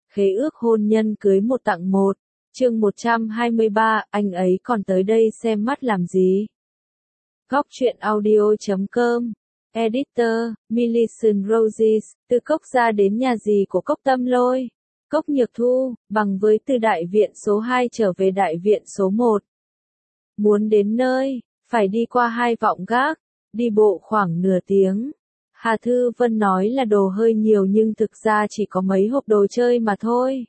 Khế ước hôn nhân cưới một tặng một. Chương 123, anh ấy còn tới đây xem mắt làm gì? Góc truyện audio.com. Editor, Millicent Roses, từ Cốc ra đến nhà gì của Cốc Tâm Lôi. Cốc Nhược Thu, bằng với từ đại viện số 2 trở về đại viện số 1. Muốn đến nơi, phải đi qua 2 vọng gác, đi bộ khoảng nửa tiếng. Hà Thư Vân nói là đồ hơi nhiều nhưng thực ra chỉ có mấy hộp đồ chơi mà thôi.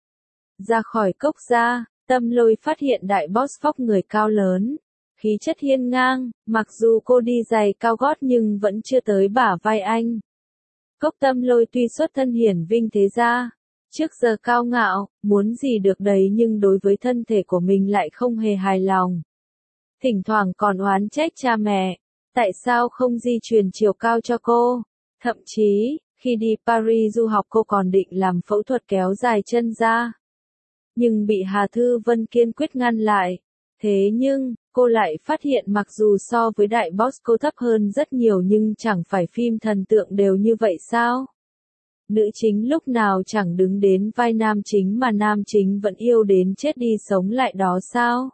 Ra khỏi Cốc ra, Tâm Lôi phát hiện đại boss vóc người cao lớn, khí chất hiên ngang, mặc dù cô đi giày cao gót nhưng vẫn chưa tới bả vai anh. Cốc Tâm Lôi tuy xuất thân hiển vinh thế gia, trước giờ cao ngạo, muốn gì được đấy nhưng đối với thân thể của mình lại không hề hài lòng. Thỉnh thoảng còn oán trách cha mẹ, tại sao không di truyền chiều cao cho cô. Thậm chí, khi đi Paris du học cô còn định làm phẫu thuật kéo dài chân ra. Nhưng bị Hà Thư Vân kiên quyết ngăn lại. Thế nhưng, cô lại phát hiện mặc dù so với đại boss cô thấp hơn rất nhiều nhưng chẳng phải phim thần tượng đều như vậy sao? Nữ chính lúc nào chẳng đứng đến vai nam chính mà nam chính vẫn yêu đến chết đi sống lại đó sao?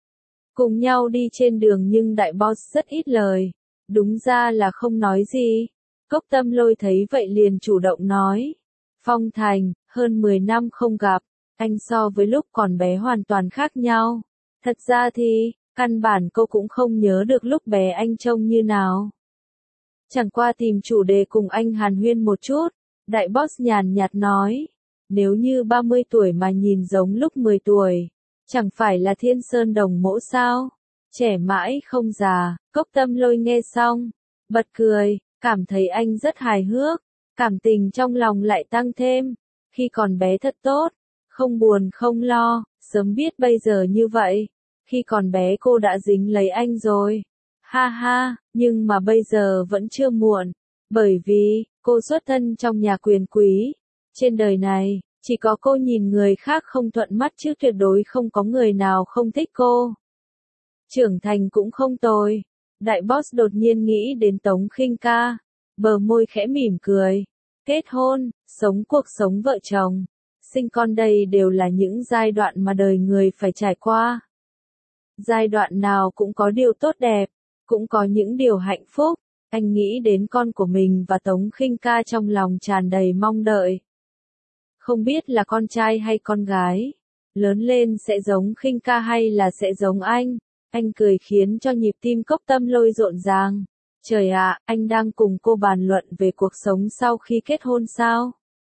Cùng nhau đi trên đường nhưng đại boss rất ít lời, đúng ra là không nói gì. Cốc Tâm Lôi thấy vậy liền chủ động nói. Phong Thành, hơn 10 năm không gặp, anh so với lúc còn bé hoàn toàn khác nhau. Thật ra thì, căn bản cô cũng không nhớ được lúc bé anh trông như nào. Chẳng qua tìm chủ đề cùng anh hàn huyên một chút, đại boss nhàn nhạt nói. Nếu như 30 tuổi mà nhìn giống lúc 10 tuổi, chẳng phải là thiên sơn đồng mẫu sao? Trẻ mãi không già. Cốc Tâm Lôi nghe xong, bật cười, cảm thấy anh rất hài hước, cảm tình trong lòng lại tăng thêm. Khi còn bé thật tốt, không buồn không lo, sớm biết bây giờ như vậy. Khi còn bé cô đã dính lấy anh rồi. Ha ha, nhưng mà bây giờ vẫn chưa muộn, bởi vì, cô xuất thân trong nhà quyền quý. Trên đời này, chỉ có cô nhìn người khác không thuận mắt chứ tuyệt đối không có người nào không thích cô. Trưởng thành cũng không tồi. Đại boss đột nhiên nghĩ đến Tống Khinh Ca, bờ môi khẽ mỉm cười. Kết hôn, sống cuộc sống vợ chồng, sinh con đây đều là những giai đoạn mà đời người phải trải qua. Giai đoạn nào cũng có điều tốt đẹp, cũng có những điều hạnh phúc. Anh nghĩ đến con của mình và Tống Khinh Ca trong lòng tràn đầy mong đợi. Không biết là con trai hay con gái, lớn lên sẽ giống Khinh Ca hay là sẽ giống anh. Anh cười khiến cho nhịp tim Cốc Tâm Lôi rộn ràng. Trời ạ, anh đang cùng cô bàn luận về cuộc sống sau khi kết hôn sao?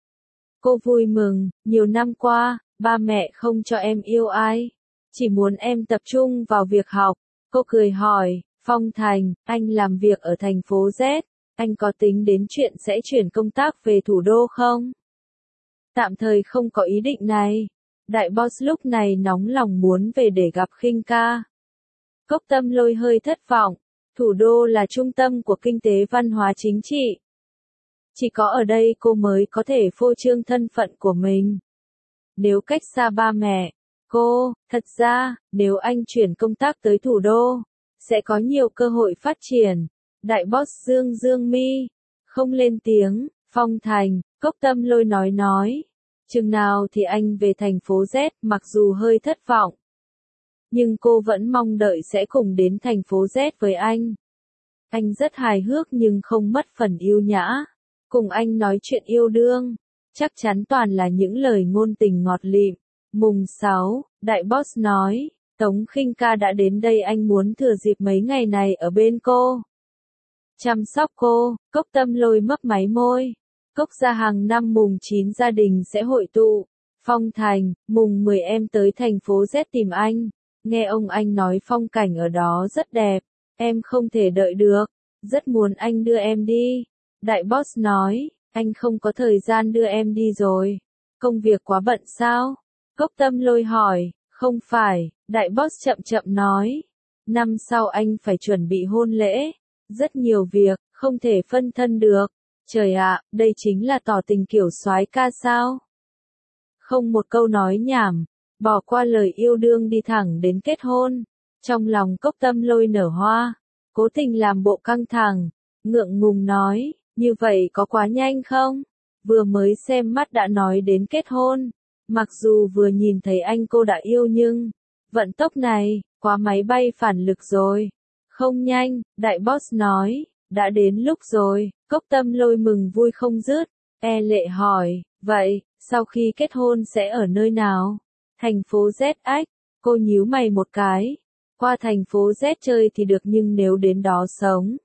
Cô vui mừng, nhiều năm qua, ba mẹ không cho em yêu ai, chỉ muốn em tập trung vào việc học. Cô cười hỏi, Phong Thành, anh làm việc ở thành phố Z, anh có tính đến chuyện sẽ chuyển công tác về thủ đô không? Tạm thời không có ý định này. Đại boss lúc này nóng lòng muốn về để gặp Khinh Ca. Cốc Tâm Lôi hơi thất vọng, thủ đô là trung tâm của kinh tế văn hóa chính trị. Chỉ có ở đây cô mới có thể phô trương thân phận của mình. Nếu cách xa ba mẹ, cô, thật ra, nếu anh chuyển công tác tới thủ đô, sẽ có nhiều cơ hội phát triển. Đại boss dương mi, không lên tiếng. Phong Thành, Cốc Tâm Lôi nói. Chừng nào thì anh về thành phố Z, mặc dù hơi thất vọng. Nhưng cô vẫn mong đợi sẽ cùng đến thành phố Z với anh. Anh rất hài hước nhưng không mất phần yêu nhã. Cùng anh nói chuyện yêu đương, chắc chắn toàn là những lời ngôn tình ngọt lịm. Mùng 6, đại boss nói, Tống Khinh Ca đã đến đây, anh muốn thừa dịp mấy ngày này ở bên cô. Chăm sóc cô. Cốc Tâm Lôi mấp máy môi. Cốc ra hàng năm mùng 9 gia đình sẽ hội tụ. Phong Thành, mùng 10 em tới thành phố Z tìm anh. Nghe ông anh nói phong cảnh ở đó rất đẹp. Em không thể đợi được. Rất muốn anh đưa em đi. Đại boss nói, anh không có thời gian đưa em đi rồi. Công việc quá bận sao? Cốc Tâm Lôi hỏi, không phải. Đại boss chậm nói. Năm sau anh phải chuẩn bị hôn lễ. Rất nhiều việc, không thể phân thân được. Trời ạ, đây chính là tỏ tình kiểu soái ca sao? Không một câu nói nhảm, bỏ qua lời yêu đương đi thẳng đến kết hôn. Trong lòng Cốc Tâm Lôi nở hoa, cố tình làm bộ căng thẳng, ngượng ngùng nói, như vậy có quá nhanh không? vừa mới xem mắt đã nói đến kết hôn. Mặc dù vừa nhìn thấy anh cô đã yêu nhưng, vận tốc này, quá máy bay phản lực rồi. Không nhanh, đại boss nói, đã đến lúc rồi. Cốc Tâm Lôi mừng vui không dứt. Lệ hỏi, vậy, sau khi kết hôn sẽ ở nơi nào? Thành phố ZX, cô nhíu mày một cái. Qua thành phố Z chơi thì được nhưng nếu đến đó sống.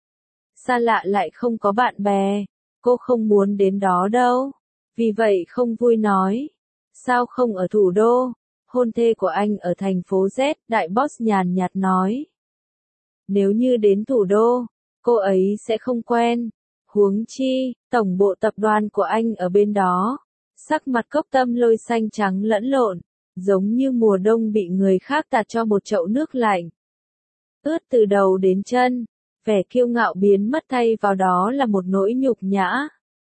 Xa lạ lại không có bạn bè, cô không muốn đến đó đâu. Vì vậy không vui nói. Sao không ở thủ đô? Hôn thê của anh ở thành phố Z, đại boss nhàn nhạt nói. Nếu như đến thủ đô, cô ấy sẽ không quen. Huống chi, tổng bộ tập đoàn của anh ở bên đó. Sắc mặt Cốc Tâm Lôi xanh trắng lẫn lộn, giống như mùa đông bị người khác tạt cho một chậu nước lạnh. Ướt từ đầu đến chân, vẻ kiêu ngạo biến mất thay vào đó là một nỗi nhục nhã.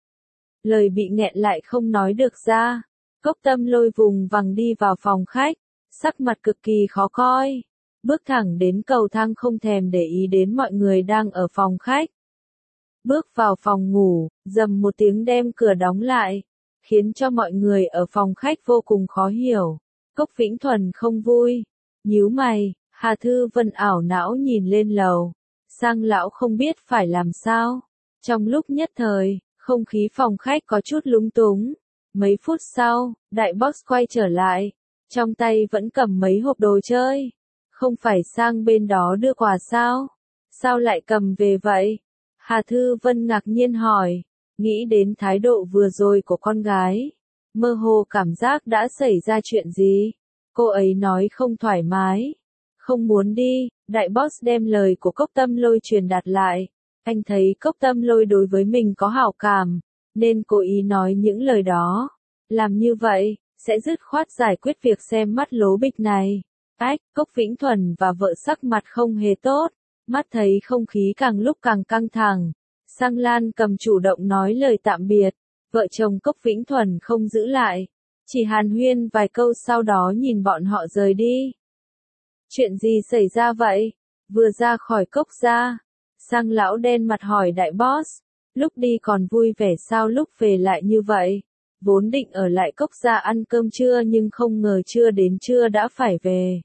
Lời bị nghẹn lại không nói được ra. Cốc Tâm Lôi vùng vằng đi vào phòng khách, sắc mặt cực kỳ khó coi. Bước thẳng đến cầu thang không thèm để ý đến mọi người đang ở phòng khách. Bước vào phòng ngủ, rầm một tiếng đem cửa đóng lại, khiến cho mọi người ở phòng khách vô cùng khó hiểu. Cốc Vĩnh Thuần không vui, nhíu mày, Hà Thư Vân ảo não nhìn lên lầu. Sang lão không biết phải làm sao. Trong lúc nhất thời, không khí phòng khách có chút lúng túng. Mấy phút sau, đại boss quay trở lại, trong tay vẫn cầm mấy hộp đồ chơi. Không phải sang bên đó đưa quà sao? Sao lại cầm về vậy? Hà Thư Vân ngạc nhiên hỏi, nghĩ đến thái độ vừa rồi của con gái. Mơ hồ cảm giác đã xảy ra chuyện gì? Cô ấy nói không thoải mái. Không muốn đi, đại boss đem lời của Cốc Tâm Lôi truyền đạt lại. Anh thấy Cốc Tâm Lôi đối với mình có hảo cảm, nên cố ý nói những lời đó. Làm như vậy, sẽ dứt khoát giải quyết việc xem mắt lố bịch này. Cốc Vĩnh Thuần và vợ sắc mặt không hề tốt, mắt thấy không khí càng lúc càng căng thẳng. Sang Lan cầm chủ động nói lời tạm biệt, vợ chồng Cốc Vĩnh Thuần không giữ lại, chỉ hàn huyên vài câu sau đó nhìn bọn họ rời đi. Chuyện gì xảy ra vậy? Vừa ra khỏi cốc ra, Sang lão đen mặt hỏi đại boss, lúc đi còn vui vẻ sao lúc về lại như vậy? Vốn định ở lại cốc ra ăn cơm trưa nhưng không ngờ chưa đến trưa đã phải về.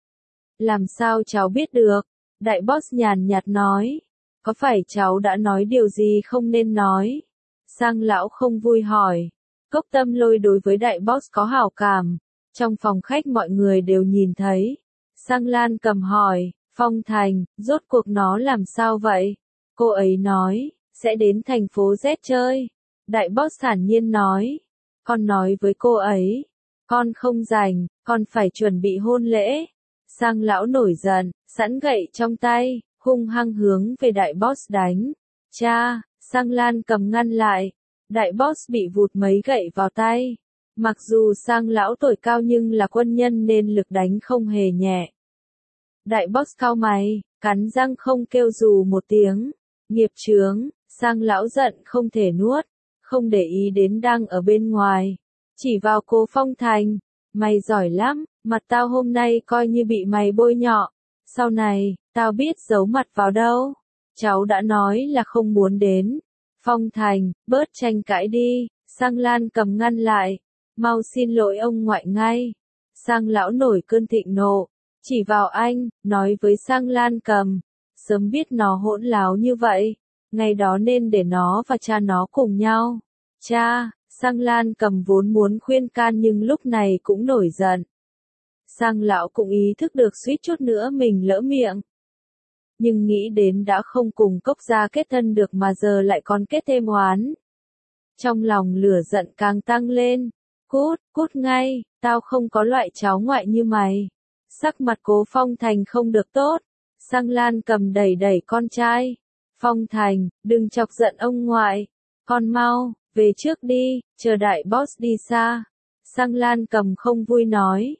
Làm sao cháu biết được? Đại boss nhàn nhạt nói. Có phải cháu đã nói điều gì không nên nói? Sang lão không vui hỏi. Cốc Tâm Lôi đối với đại boss có hảo cảm. Trong phòng khách mọi người đều nhìn thấy. Sang Lan cầm hỏi, Phong Thành, rốt cuộc nó làm sao vậy? Cô ấy nói, sẽ đến thành phố Z chơi. Đại boss thản nhiên nói. Con nói với cô ấy. Con không rảnh, con phải chuẩn bị hôn lễ. Sang lão nổi giận, sẵn gậy trong tay, hung hăng hướng về đại boss đánh. Cha, Sang Lan cầm ngăn lại. Đại boss bị vụt mấy gậy vào tay. Mặc dù Sang lão tuổi cao nhưng là quân nhân nên lực đánh không hề nhẹ. Đại boss cau mày, cắn răng không kêu dù một tiếng. Nghiệp chướng, Sang lão giận không thể nuốt, không để ý đến đang ở bên ngoài. Chỉ vào Cố Phong Thành, mày giỏi lắm, mặt tao hôm nay coi như bị mày bôi nhọ. Sau này, tao biết giấu mặt vào đâu. Cháu đã nói là không muốn đến. Phong Thành, bớt tranh cãi đi. Sang Lan cầm ngăn lại. Mau xin lỗi ông ngoại ngay. Sang lão nổi cơn thịnh nộ. Chỉ vào anh, nói với Sang Lan cầm. Sớm biết nó hỗn láo như vậy. Ngày đó nên để nó và cha nó cùng nhau. Cha, Sang Lan cầm vốn muốn khuyên can nhưng lúc này cũng nổi giận. Sang lão cũng ý thức được suýt chút nữa mình lỡ miệng. Nhưng nghĩ đến đã không cùng cốc gia kết thân được mà giờ lại còn kết thêm oán. Trong lòng lửa giận càng tăng lên. Cút ngay, tao không có loại cháu ngoại như mày. Sắc mặt Cố Phong Thành không được tốt. Sang Lan cầm đẩy con trai. Phong Thành, đừng chọc giận ông ngoại. Con mau, về trước đi, chờ đại boss đi xa. Sang Lan cầm không vui nói.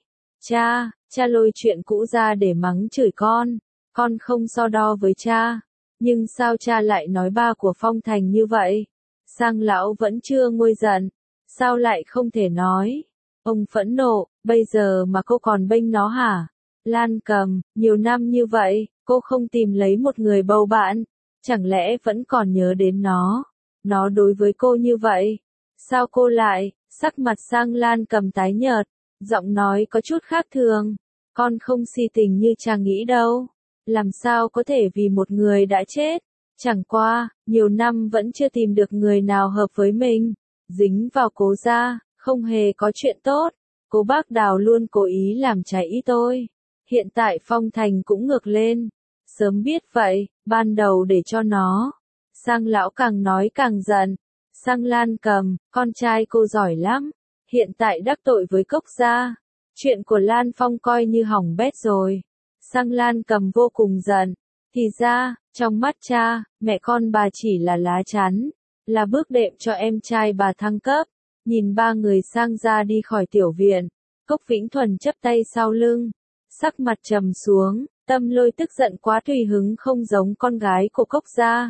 Cha lôi chuyện cũ ra để mắng chửi con không so đo với cha. Nhưng sao cha lại nói ba của Phong Thành như vậy? Sang lão vẫn chưa nguôi giận. Sao lại không thể nói? Ông phẫn nộ, bây giờ mà cô còn bênh nó hả? Lan cầm, nhiều năm như vậy, cô không tìm lấy một người bầu bạn. Chẳng lẽ vẫn còn nhớ đến nó? Nó đối với cô như vậy. Sao cô lại? Sắc mặt Sang Lan Cầm tái nhợt, giọng nói có chút khác thường. Con không si tình như cha nghĩ đâu. Làm sao có thể vì một người đã chết? Chẳng qua, nhiều năm vẫn chưa tìm được người nào hợp với mình. Dính vào Cố gia, không hề có chuyện tốt. Cố Bác Đào luôn cố ý làm trái ý tôi. Hiện tại phong thành cũng ngược lên. Sớm biết vậy, ban đầu để cho nó. Sang lão càng nói càng giận. Sang Lan Cầm, con trai cô giỏi lắm. Hiện tại đắc tội với Cốc gia. Chuyện của Lan Phong coi như hỏng bét rồi. Sang Lan Cầm vô cùng giận. Thì ra, trong mắt cha, mẹ con bà chỉ là lá chắn. Là bước đệm cho em trai bà thăng cấp. Nhìn ba người Sang ra đi khỏi tiểu viện. Cốc Vĩnh Thuần chắp tay sau lưng. Sắc mặt trầm xuống, Tâm Lôi tức giận quá tùy hứng không giống con gái của Cốc gia.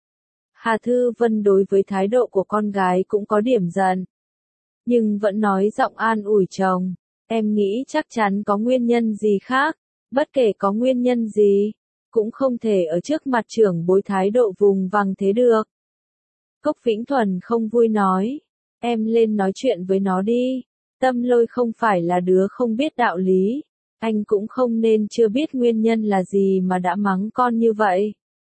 Hà Thư Vân đối với thái độ của con gái cũng có điểm giận. Nhưng vẫn nói giọng an ủi chồng. Em nghĩ chắc chắn có nguyên nhân gì khác. Bất kể có nguyên nhân gì, cũng không thể ở trước mặt trưởng bối thái độ vùng vằng thế được. Cốc Vĩnh Thuần không vui nói. Em lên nói chuyện với nó đi. Tâm Lôi không phải là đứa không biết đạo lý. Anh cũng không nên chưa biết nguyên nhân là gì mà đã mắng con như vậy.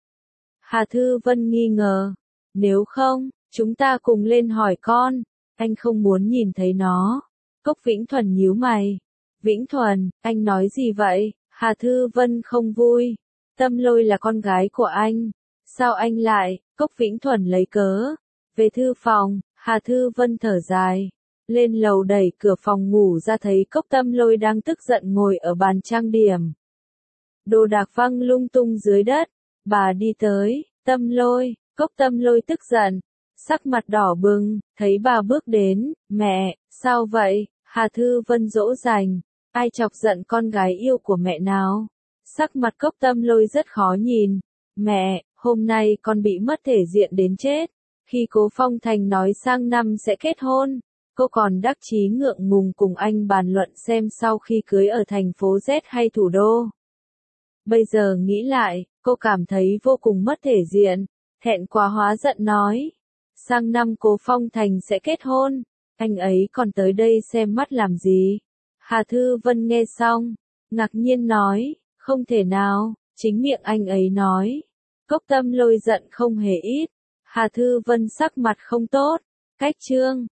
Hà Thư Vân nghi ngờ. Nếu không, chúng ta cùng lên hỏi con. Anh không muốn nhìn thấy nó. Cốc Vĩnh Thuần nhíu mày. Vĩnh Thuần, anh nói gì vậy? Hà Thư Vân không vui. Tâm Lôi là con gái của anh. Sao anh lại? Cốc Vĩnh Thuần lấy cớ. Về thư phòng, Hà Thư Vân thở dài. Lên lầu đẩy cửa phòng ngủ ra thấy Cốc Tâm Lôi đang tức giận ngồi ở bàn trang điểm. Đồ đạc văng lung tung dưới đất. Bà đi tới. Tâm Lôi, Cốc Tâm Lôi tức giận. Sắc mặt đỏ bừng, thấy bà bước đến. Mẹ, sao vậy? Hà Thư Vân dỗ dành. Ai chọc giận con gái yêu của mẹ nào? Sắc mặt Cốc Tâm Lôi rất khó nhìn. Mẹ, hôm nay con bị mất thể diện đến chết. Khi Cố Phong Thành nói sang năm sẽ kết hôn, cô còn đắc chí ngượng ngùng cùng anh bàn luận xem sau khi cưới ở thành phố Z hay thủ đô. Bây giờ nghĩ lại, cô cảm thấy vô cùng mất thể diện, thẹn quá hóa giận nói. Sang năm Cố Phong Thành sẽ kết hôn, anh ấy còn tới đây xem mắt làm gì? Hà Thư Vân nghe xong, ngạc nhiên nói, không thể nào, chính miệng anh ấy nói. Cốc Tâm Lôi giận không hề ít. Hà Thư Vân sắc mặt không tốt. Cách chương